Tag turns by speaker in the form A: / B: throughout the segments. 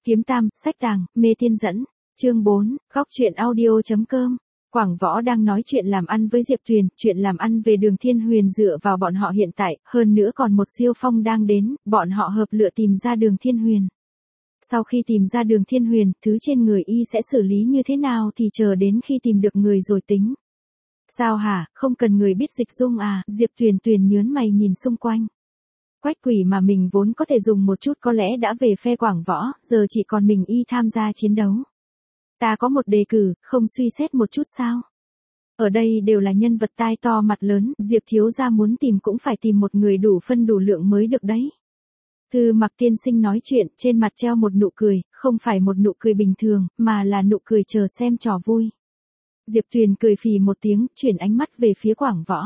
A: Kiếm Tam, sách tàng, mê tiên dẫn. Chương 4, góc truyện audio.com. Quảng Võ đang nói chuyện làm ăn với Diệp Tuyền, chuyện làm ăn về Đường Thiên Huyền dựa vào bọn họ hiện tại, hơn nữa còn một siêu phong đang đến, bọn họ hợp lựa tìm ra Đường Thiên Huyền. Sau khi tìm ra Đường Thiên Huyền, thứ trên người y sẽ xử lý như thế nào thì chờ đến khi tìm được người rồi tính. Sao hả, không cần người biết dịch dung à? Diệp Tuyền nhớn mày nhìn xung quanh. Quách quỷ mà mình vốn có thể dùng một chút có lẽ đã về phe Quảng Võ, giờ chỉ còn mình y tham gia chiến đấu. Ta có một đề cử, không suy xét một chút sao? Ở đây đều là nhân vật tai to mặt lớn, Diệp thiếu gia muốn tìm cũng phải tìm một người đủ phân đủ lượng mới được đấy. Thư Mặc tiên sinh nói chuyện, trên mặt treo một nụ cười, không phải một nụ cười bình thường, mà là nụ cười chờ xem trò vui. Diệp Tuyền cười phì một tiếng, chuyển ánh mắt về phía Quảng Võ.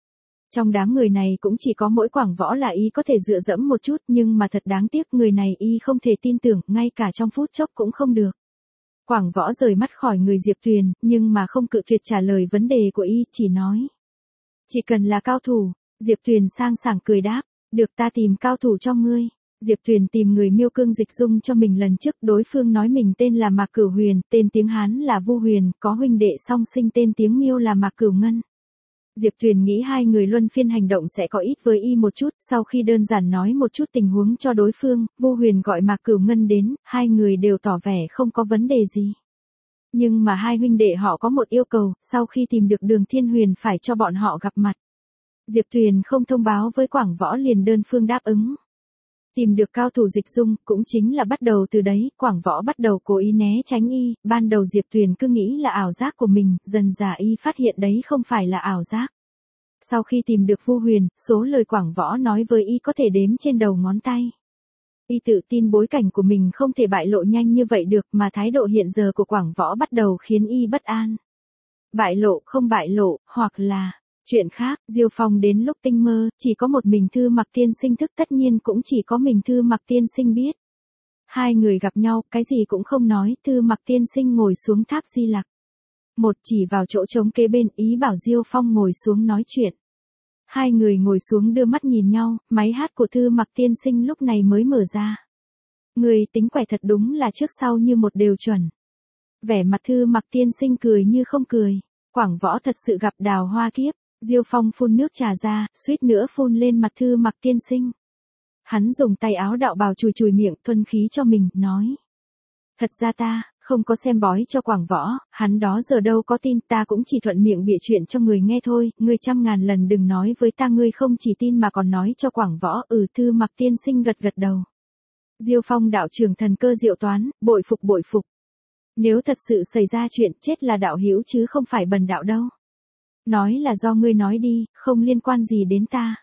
A: Trong đám người này cũng chỉ có mỗi Quảng Võ là y có thể dựa dẫm một chút, nhưng mà thật đáng tiếc người này y không thể tin tưởng, ngay cả trong phút chốc cũng không được. Quảng Võ rời mắt khỏi người Diệp Tuyền, nhưng mà không cự tuyệt trả lời vấn đề của y, chỉ nói. Chỉ cần là cao thủ. Diệp Tuyền sang sảng cười đáp, được, ta tìm cao thủ cho ngươi. Diệp Tuyền tìm người miêu cương dịch dung cho mình lần trước, đối phương nói mình tên là Mạc Cửu Huyền, tên tiếng Hán là Vu Huyền, có huynh đệ song sinh tên tiếng Miêu là Mạc Cửu Ngân. Diệp Tuyền nghĩ hai người luân phiên hành động sẽ có ít với y một chút, sau khi đơn giản nói một chút tình huống cho đối phương, Vu Huyền gọi Mạc Cửu Ngân đến, hai người đều tỏ vẻ không có vấn đề gì. Nhưng mà hai huynh đệ họ có một yêu cầu, sau khi tìm được Đường Thiên Huyền phải cho bọn họ gặp mặt. Diệp Tuyền không thông báo với Quảng Võ liền đơn phương đáp ứng. Tìm được cao thủ dịch dung, cũng chính là bắt đầu từ đấy, Quảng Võ bắt đầu cố ý né tránh y, ban đầu Diệp Tuyền cứ nghĩ là ảo giác của mình, dần dà y phát hiện đấy không phải là ảo giác. Sau khi tìm được Vu Huyền, số lời Quảng Võ nói với y có thể đếm trên đầu ngón tay. Y tự tin bối cảnh của mình không thể bại lộ nhanh như vậy được, mà thái độ hiện giờ của Quảng Võ bắt đầu khiến y bất an. Bại lộ không bại lộ, hoặc là... Chuyện khác, Diêu Phong đến lúc tinh mơ, chỉ có một mình Thư Mặc tiên sinh thức, tất nhiên cũng chỉ có mình Thư Mặc tiên sinh biết. Hai người gặp nhau, cái gì cũng không nói, Thư Mặc tiên sinh ngồi xuống tháp Di Lặc. Một chỉ vào chỗ trống kế bên, ý bảo Diêu Phong ngồi xuống nói chuyện. Hai người ngồi xuống đưa mắt nhìn nhau, máy hát của Thư Mặc tiên sinh lúc này mới mở ra. Người tính quẻ thật đúng là trước sau như một đều chuẩn. Vẻ mặt Thư Mặc tiên sinh cười như không cười. Quảng Võ thật sự gặp đào hoa kiếp. Diêu Phong phun nước trà ra, suýt nữa phun lên mặt Thư Mặc tiên sinh. Hắn dùng tay áo đạo bào chùi miệng, thuần khí cho mình, nói. Thật ra ta, không có xem bói cho Quảng Võ, hắn đó giờ đâu có tin, ta cũng chỉ thuận miệng bịa chuyện cho người nghe thôi, ngươi trăm ngàn lần đừng nói với ta ngươi không chỉ tin mà còn nói cho Quảng Võ. Thư Mặc tiên sinh gật gật đầu. Diêu Phong đạo trưởng thần cơ diệu toán, bội phục. Nếu thật sự xảy ra chuyện, chết là đạo hữu chứ không phải bần đạo đâu. Nói là do ngươi nói đi, không liên quan gì đến ta.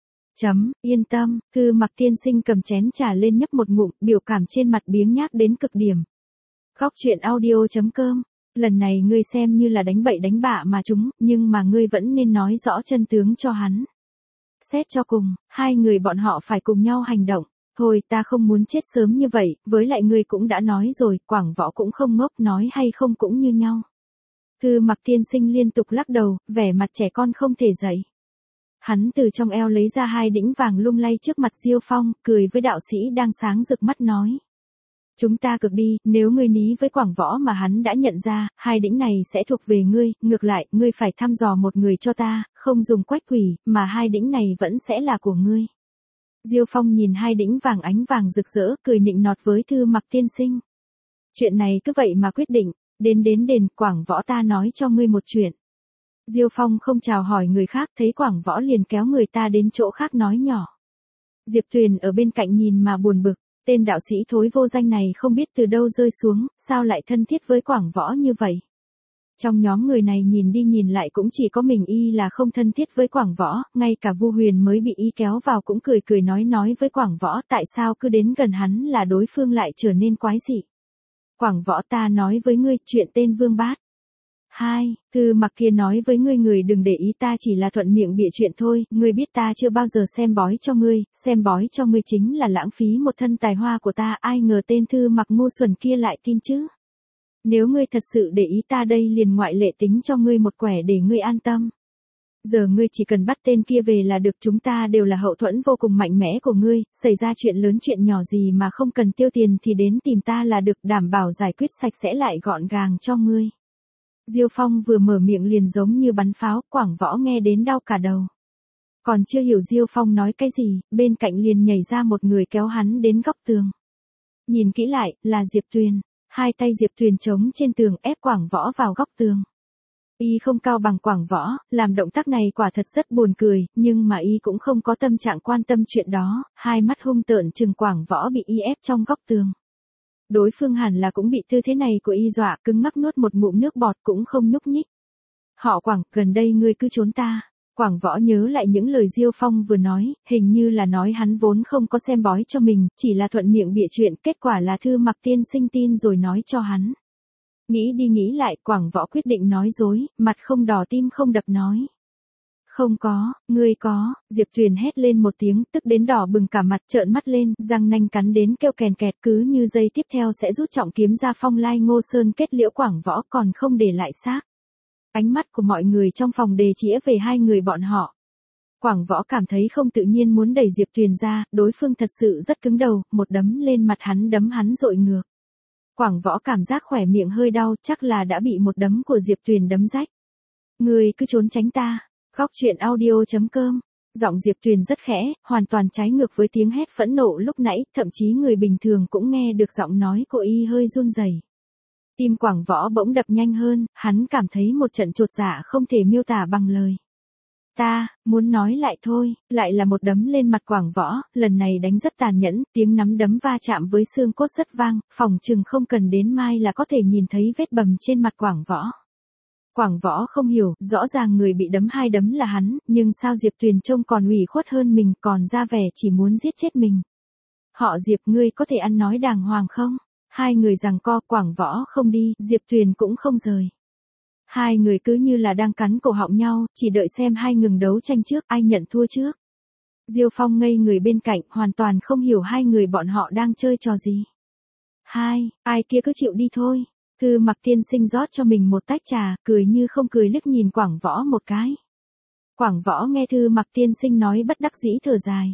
A: Yên tâm, Thư Mặc tiên sinh cầm chén trà lên nhấp một ngụm, biểu cảm trên mặt biếng nhác đến cực điểm. Góc truyện audio.com. Lần này ngươi xem như là đánh bậy đánh bạ mà chúng, nhưng mà ngươi vẫn nên nói rõ chân tướng cho hắn. Xét cho cùng, hai người bọn họ phải cùng nhau hành động. Thôi ta không muốn chết sớm như vậy, với lại ngươi cũng đã nói rồi, Quảng Võ cũng không ngốc, nói hay không cũng như nhau. Thư Mặc tiên sinh liên tục lắc đầu, vẻ mặt trẻ con không thể dậy. Hắn từ trong eo lấy ra hai đĩnh vàng lung lay trước mặt Diêu Phong, cười với đạo sĩ đang sáng rực mắt nói. Chúng ta cược đi, nếu ngươi ní với Quảng Võ mà hắn đã nhận ra, hai đĩnh này sẽ thuộc về ngươi, ngược lại, ngươi phải thăm dò một người cho ta, không dùng quách quỷ, mà hai đĩnh này vẫn sẽ là của ngươi. Diêu Phong nhìn hai đĩnh vàng ánh vàng rực rỡ, cười nịnh nọt với Thư Mặc tiên sinh. Chuyện này cứ vậy mà quyết định. Đến đền, Quảng Võ ta nói cho ngươi một chuyện. Diêu Phong không chào hỏi người khác, thấy Quảng Võ liền kéo người ta đến chỗ khác nói nhỏ. Diệp Tuyền ở bên cạnh nhìn mà buồn bực, tên đạo sĩ thối vô danh này không biết từ đâu rơi xuống, sao lại thân thiết với Quảng Võ như vậy. Trong nhóm người này nhìn đi nhìn lại cũng chỉ có mình y là không thân thiết với Quảng Võ, ngay cả Vu Huyền mới bị y kéo vào cũng cười nói với Quảng Võ, tại sao cứ đến gần hắn là đối phương lại trở nên quái dị. Quảng Võ ta nói với ngươi, chuyện tên Vương Bát. 2. Thư Mặc kia nói với ngươi, người đừng để ý, ta chỉ là thuận miệng bịa chuyện thôi, ngươi biết ta chưa bao giờ xem bói cho ngươi chính là lãng phí một thân tài hoa của ta, ai ngờ tên Thư Mặc ngu xuẩn kia lại tin chứ. Nếu ngươi thật sự để ý ta đây liền ngoại lệ tính cho ngươi một quẻ để ngươi an tâm. Giờ ngươi chỉ cần bắt tên kia về là được, chúng ta đều là hậu thuẫn vô cùng mạnh mẽ của ngươi, xảy ra chuyện lớn chuyện nhỏ gì mà không cần tiêu tiền thì đến tìm ta là được, đảm bảo giải quyết sạch sẽ lại gọn gàng cho ngươi. Diêu Phong vừa mở miệng liền giống như bắn pháo, Quảng Võ nghe đến đau cả đầu. Còn chưa hiểu Diêu Phong nói cái gì, bên cạnh liền nhảy ra một người kéo hắn đến góc tường. Nhìn kỹ lại, là Diệp Tuyền. Hai tay Diệp Tuyền chống trên tường ép Quảng Võ vào góc tường. Y không cao bằng Quảng Võ, làm động tác này quả thật rất buồn cười, nhưng mà Y cũng không có tâm trạng quan tâm chuyện đó, hai mắt hung tợn chừng Quảng Võ bị Y ép trong góc tường. Đối phương hẳn là cũng bị tư thế này của Y dọa cứng ngắc, nuốt một ngụm nước bọt cũng không nhúc nhích. Họ Quảng, gần đây ngươi cứ trốn ta. Quảng Võ nhớ lại những lời Diêu Phong vừa nói, hình như là nói hắn vốn không có xem bói cho mình, chỉ là thuận miệng bịa chuyện, kết quả là Thư Mặc tiên sinh tin rồi nói cho hắn. Nghĩ đi nghĩ lại, Quảng Võ quyết định nói dối, mặt không đỏ tim không đập nói. Không có, ngươi có. Diệp Tuyền hét lên một tiếng, tức đến đỏ bừng cả mặt, trợn mắt lên, răng nanh cắn đến kêu kèn kẹt, cứ như giây tiếp theo sẽ rút trọng kiếm ra phong lai Ngô Sơn kết liễu Quảng Võ, còn không để lại xác. Ánh mắt của mọi người trong phòng đề chĩa về hai người bọn họ. Quảng Võ cảm thấy không tự nhiên muốn đẩy Diệp Tuyền ra, đối phương thật sự rất cứng đầu, một đấm lên mặt hắn đấm hắn dội ngược. Quảng Võ cảm giác khỏe miệng hơi đau, chắc là đã bị một đấm của Diệp Tuyền đấm rách. Ngươi cứ trốn tránh ta. Góc truyện audio.com. Giọng Diệp Tuyền rất khẽ, hoàn toàn trái ngược với tiếng hét phẫn nộ lúc nãy, thậm chí người bình thường cũng nghe được giọng nói của Y hơi run rẩy. Tim Quảng Võ bỗng đập nhanh hơn, hắn cảm thấy một trận chột dạ không thể miêu tả bằng lời. Ta, muốn nói lại thôi, lại là một đấm lên mặt Quảng Võ, lần này đánh rất tàn nhẫn, tiếng nắm đấm va chạm với xương cốt rất vang, phòng chừng không cần đến mai là có thể nhìn thấy vết bầm trên mặt Quảng Võ. Quảng Võ không hiểu, rõ ràng người bị đấm hai đấm là hắn, nhưng sao Diệp Tuyền trông còn ủy khuất hơn mình, còn ra vẻ chỉ muốn giết chết mình. Họ Diệp, ngươi có thể ăn nói đàng hoàng không? Hai người giằng co, Quảng Võ không đi, Diệp Tuyền cũng không rời. Hai người cứ như là đang cắn cổ họng nhau, chỉ đợi xem hai ngừng đấu tranh trước, ai nhận thua trước. Diêu Phong ngây người bên cạnh, hoàn toàn không hiểu hai người bọn họ đang chơi trò gì. Ai kia cứ chịu đi thôi. Thư Mặc tiên sinh rót cho mình một tách trà, cười như không cười liếc nhìn Quảng Võ một cái. Quảng Võ nghe Thư Mặc tiên sinh nói bất đắc dĩ thở dài.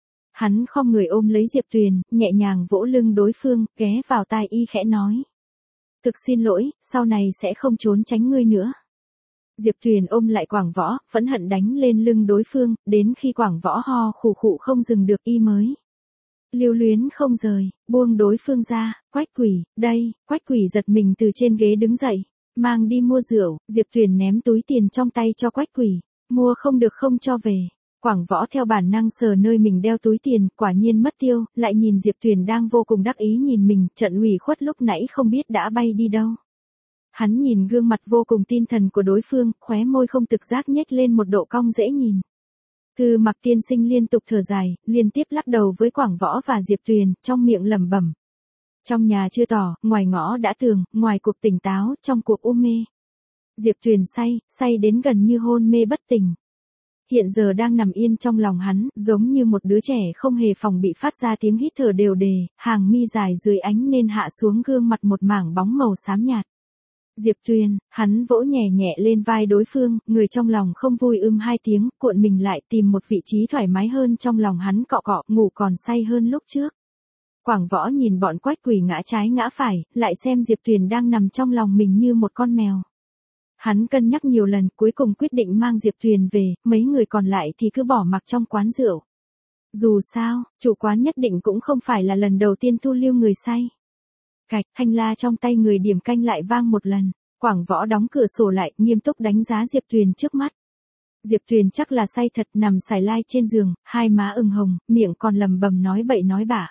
A: Hắn khom người ôm lấy Diệp Tuyền, nhẹ nhàng vỗ lưng đối phương, ghé vào tai Y khẽ nói. Thực xin lỗi, sau này sẽ không trốn tránh ngươi nữa. Diệp Tuyền ôm lại Quảng Võ, phẫn hận đánh lên lưng đối phương, đến khi Quảng Võ ho khụ khụ không dừng được Y mới lưu luyến không rời, buông đối phương ra. Quách Quỷ, đây. Quách Quỷ giật mình từ trên ghế đứng dậy, mang đi mua rượu. Diệp Tuyền ném túi tiền trong tay cho Quách Quỷ, mua không được không cho về. Quảng Võ theo bản năng sờ nơi mình đeo túi tiền, quả nhiên mất tiêu, lại nhìn Diệp Tuyền đang vô cùng đắc ý nhìn mình, trận ủy khuất lúc nãy không biết đã bay đi đâu. Hắn nhìn gương mặt vô cùng tin thần của đối phương, khóe môi không tự giác nhếch lên một độ cong dễ nhìn. Thư Mặc tiên sinh liên tục thở dài, liên tiếp lắc đầu với Quảng Võ và Diệp Tuyền, trong miệng lẩm bẩm. Trong nhà chưa tỏ, ngoài ngõ đã tường, ngoài cuộc tỉnh táo, trong cuộc u mê. Diệp Tuyền say đến gần như hôn mê bất tỉnh. Hiện giờ đang nằm yên trong lòng hắn, giống như một đứa trẻ không hề phòng bị phát ra tiếng hít thở đều đề, hàng mi dài dưới ánh nên hạ xuống gương mặt một mảng bóng màu xám nhạt. Diệp Tuyền, hắn vỗ nhẹ nhẹ lên vai đối phương, người trong lòng không vui hai tiếng, cuộn mình lại tìm một vị trí thoải mái hơn trong lòng hắn cọ cọ, ngủ còn say hơn lúc trước. Quảng Võ nhìn bọn Quách Quỷ ngã trái ngã phải, lại xem Diệp Tuyền đang nằm trong lòng mình như một con mèo. Hắn cân nhắc nhiều lần, cuối cùng quyết định mang Diệp Tuyền về, mấy người còn lại thì cứ bỏ mặc trong quán rượu. Dù sao, chủ quán nhất định cũng không phải là lần đầu tiên thu lưu người say. Cạch, thanh la trong tay người điểm canh lại vang một lần. Quảng Võ đóng cửa sổ lại, nghiêm túc đánh giá Diệp Tuyền trước mắt. Diệp Tuyền chắc là say thật, nằm sải lai trên giường, hai má ửng hồng, miệng còn lầm bầm nói bậy nói bạ.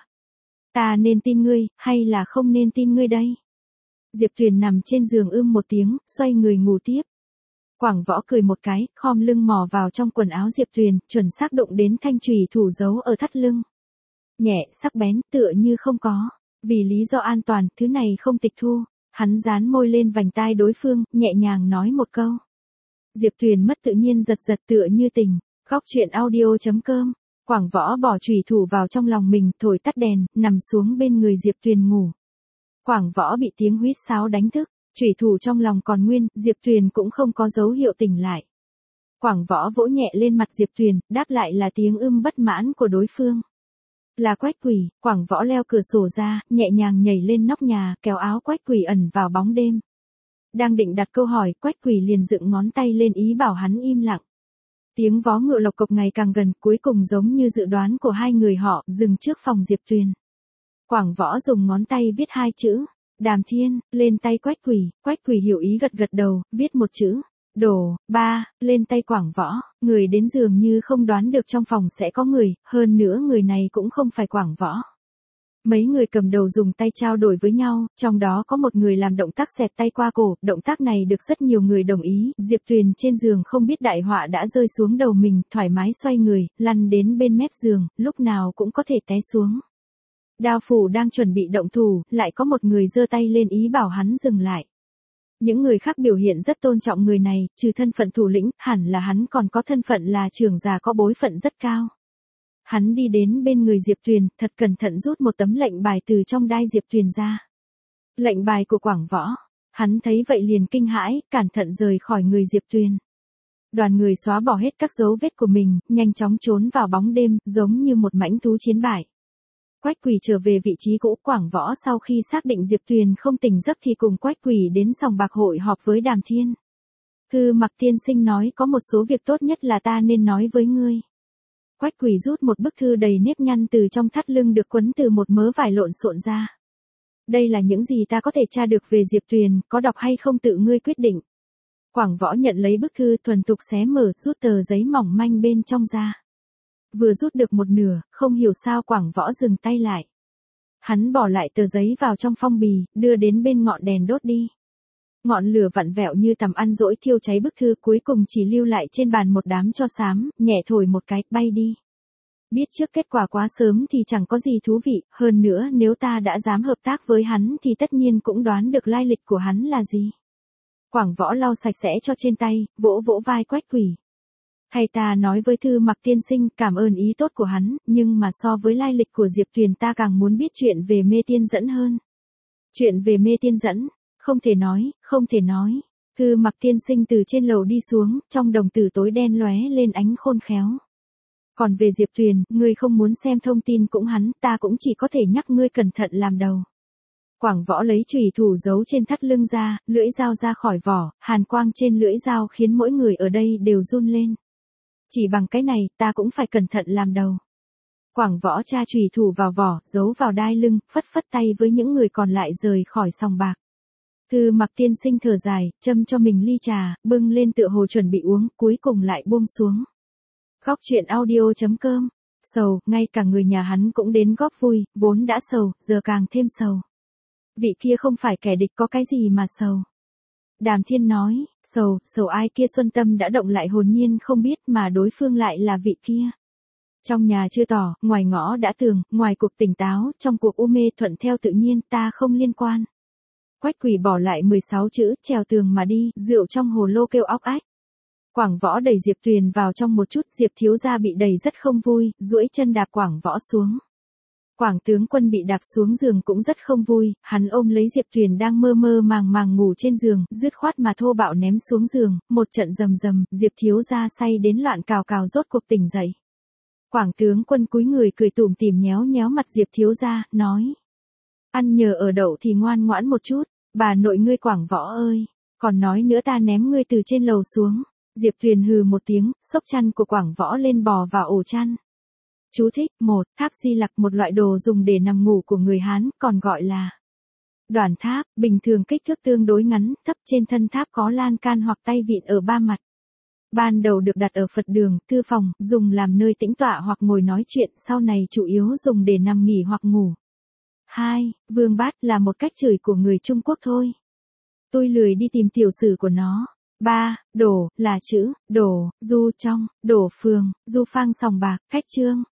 A: Ta nên tin ngươi, hay là không nên tin ngươi đây? Diệp Tuyền nằm trên giường một tiếng, xoay người ngủ tiếp. Quảng Võ cười một cái, khom lưng mò vào trong quần áo Diệp Tuyền, chuẩn xác đụng đến thanh chùy thủ giấu ở thắt lưng. Nhẹ, sắc bén, tựa như không có. Vì lý do an toàn, thứ này không tịch thu. Hắn dán môi lên vành tai đối phương, nhẹ nhàng nói một câu. Diệp Tuyền mất tự nhiên giật giật tựa như tình. Góc truyện audio.com. Quảng Võ bỏ chùy thủ vào trong lòng mình, thổi tắt đèn, nằm xuống bên người Diệp Tuyền ngủ. Quảng Võ bị tiếng huýt sáo đánh thức, chùy thủ trong lòng còn nguyên, Diệp Tuyền cũng không có dấu hiệu tỉnh lại. Quảng Võ vỗ nhẹ lên mặt Diệp Tuyền, đáp lại là tiếng bất mãn của đối phương. Là Quách Quỷ. Quảng Võ leo cửa sổ ra, nhẹ nhàng nhảy lên nóc nhà, kéo áo Quách Quỷ ẩn vào bóng đêm. Đang định đặt câu hỏi, Quách Quỷ liền dựng ngón tay lên ý bảo hắn im lặng. Tiếng vó ngựa lộc cộc ngày càng gần, cuối cùng giống như dự đoán của hai người họ, dừng trước phòng Diệp Tuyền. Quảng Võ dùng ngón tay viết hai chữ, Đàm Thiên, lên tay Quách Quỷ. Quách Quỷ hiểu ý gật gật đầu, viết một chữ, Đổ, ba, lên tay Quảng Võ. Người đến dường như không đoán được trong phòng sẽ có người, hơn nữa người này cũng không phải Quảng Võ. Mấy người cầm đầu dùng tay trao đổi với nhau, trong đó có một người làm động tác xẹt tay qua cổ, động tác này được rất nhiều người đồng ý. Diệp Tuyền trên giường không biết đại họa đã rơi xuống đầu mình, thoải mái xoay người, lăn đến bên mép giường, lúc nào cũng có thể té xuống. Đao Phủ đang chuẩn bị động thủ, lại có một người giơ tay lên ý bảo hắn dừng lại. Những người khác biểu hiện rất tôn trọng người này, trừ thân phận thủ lĩnh, hẳn là hắn còn có thân phận là trưởng già có bối phận rất cao. Hắn đi đến bên người Diệp Tuyền, thật cẩn thận rút một tấm lệnh bài từ trong đai Diệp Tuyền ra. Lệnh bài của Quảng Võ. Hắn thấy vậy liền kinh hãi, cẩn thận rời khỏi người Diệp Tuyền. Đoàn người xóa bỏ hết các dấu vết của mình, nhanh chóng trốn vào bóng đêm, giống như một mãnh thú chiến bại. Quách Quỷ trở về vị trí cũ. Quảng Võ sau khi xác định Diệp Tuyền không tỉnh giấc thì cùng Quách Quỷ đến sòng bạc hội họp với Đàm Thiên. Thư Mặc tiên sinh nói có một số việc tốt nhất là ta nên nói với ngươi. Quách Quỷ rút một bức thư đầy nếp nhăn từ trong thắt lưng được quấn từ một mớ vải lộn xộn ra. Đây là những gì ta có thể tra được về Diệp Tuyền, có đọc hay không tự ngươi quyết định. Quảng Võ nhận lấy bức thư, thuần thục xé mở, rút tờ giấy mỏng manh bên trong ra. Vừa rút được một nửa, không hiểu sao Quảng Võ dừng tay lại. Hắn bỏ lại tờ giấy vào trong phong bì, đưa đến bên ngọn đèn đốt đi. Ngọn lửa vặn vẹo như tầm ăn dỗi thiêu cháy bức thư, cuối cùng chỉ lưu lại trên bàn một đám tro xám, nhẹ thổi một cái, bay đi. Biết trước kết quả quá sớm thì chẳng có gì thú vị, hơn nữa nếu ta đã dám hợp tác với hắn thì tất nhiên cũng đoán được lai lịch của hắn là gì. Quảng Võ lau sạch sẽ cho trên tay, vỗ vỗ vai Quách Quỷ. Hay ta nói với Thư Mặc tiên sinh, cảm ơn ý tốt của hắn, nhưng mà so với lai lịch của Diệp Tuyền ta càng muốn biết chuyện về mê tiên dẫn hơn. Chuyện về mê tiên dẫn, không thể nói, không thể nói. Thư Mặc tiên sinh từ trên lầu đi xuống, trong đồng tử tối đen lóe lên ánh khôn khéo. Còn về Diệp Tuyền, ngươi không muốn xem thông tin cũng hắn, ta cũng chỉ có thể nhắc ngươi cẩn thận làm đầu. Quảng Võ lấy chùy thủ giấu trên thắt lưng ra, lưỡi dao ra khỏi vỏ, hàn quang trên lưỡi dao khiến mỗi người ở đây đều run lên. Chỉ bằng cái này, ta cũng phải cẩn thận làm đầu. Quảng Võ tra chùy thủ vào vỏ, giấu vào đai lưng, phất phất tay với những người còn lại rời khỏi sòng bạc. Thư Mặc tiên sinh thở dài, châm cho mình ly trà, bưng lên tựa hồ chuẩn bị uống, cuối cùng lại buông xuống. Góc truyện audio.com. Sầu, ngay cả người nhà hắn cũng đến góp vui, vốn đã sầu, giờ càng thêm sầu. Vị kia không phải kẻ địch có cái gì mà sầu. Đàm Thiên nói, sầu ai kia Xuân Tâm đã động lại hồn nhiên không biết mà đối phương lại là vị kia. Trong nhà chưa tỏ, ngoài ngõ đã tường, ngoài cuộc tỉnh táo, trong cuộc u mê thuận theo tự nhiên, ta không liên quan. Quách Quỷ bỏ lại 16 chữ, trèo tường mà đi, rượu trong hồ lô kêu óc ách. Quảng Võ đẩy Diệp Tuyền vào trong một chút, Diệp thiếu gia bị đẩy rất không vui, duỗi chân đạp Quảng Võ xuống. Quảng tướng quân bị đạp xuống giường cũng rất không vui, hắn ôm lấy Diệp Tuyền đang mơ mơ màng màng ngủ trên giường, dứt khoát mà thô bạo ném xuống giường, một trận rầm rầm, Diệp thiếu gia say đến loạn cào cào rốt cuộc tỉnh dậy. Quảng tướng quân cúi người cười tủm tỉm nhéo nhéo mặt Diệp thiếu gia, nói: "Ăn nhờ ở đậu thì ngoan ngoãn một chút, bà nội ngươi Quảng Võ ơi, còn nói nữa ta ném ngươi từ trên lầu xuống." Diệp Tuyền hừ một tiếng, xốc chăn của Quảng Võ lên bò vào ổ chăn. Chú thích: 1. Tháp Di Lặc, một loại đồ dùng để nằm ngủ của người Hán, còn gọi là đoàn tháp, bình thường kích thước tương đối ngắn, thấp, trên thân tháp có lan can hoặc tay vịn ở ba mặt. Ban đầu được đặt ở Phật đường, thư phòng, dùng làm nơi tĩnh tọa hoặc ngồi nói chuyện, sau này chủ yếu dùng để nằm nghỉ hoặc ngủ. 2. Vương bát là một cách chửi của người Trung Quốc thôi. Tôi lười đi tìm tiểu sử của nó. 3. Đổ, là chữ, đổ, du trong, đổ phường, du phang sòng bạc, khách trương.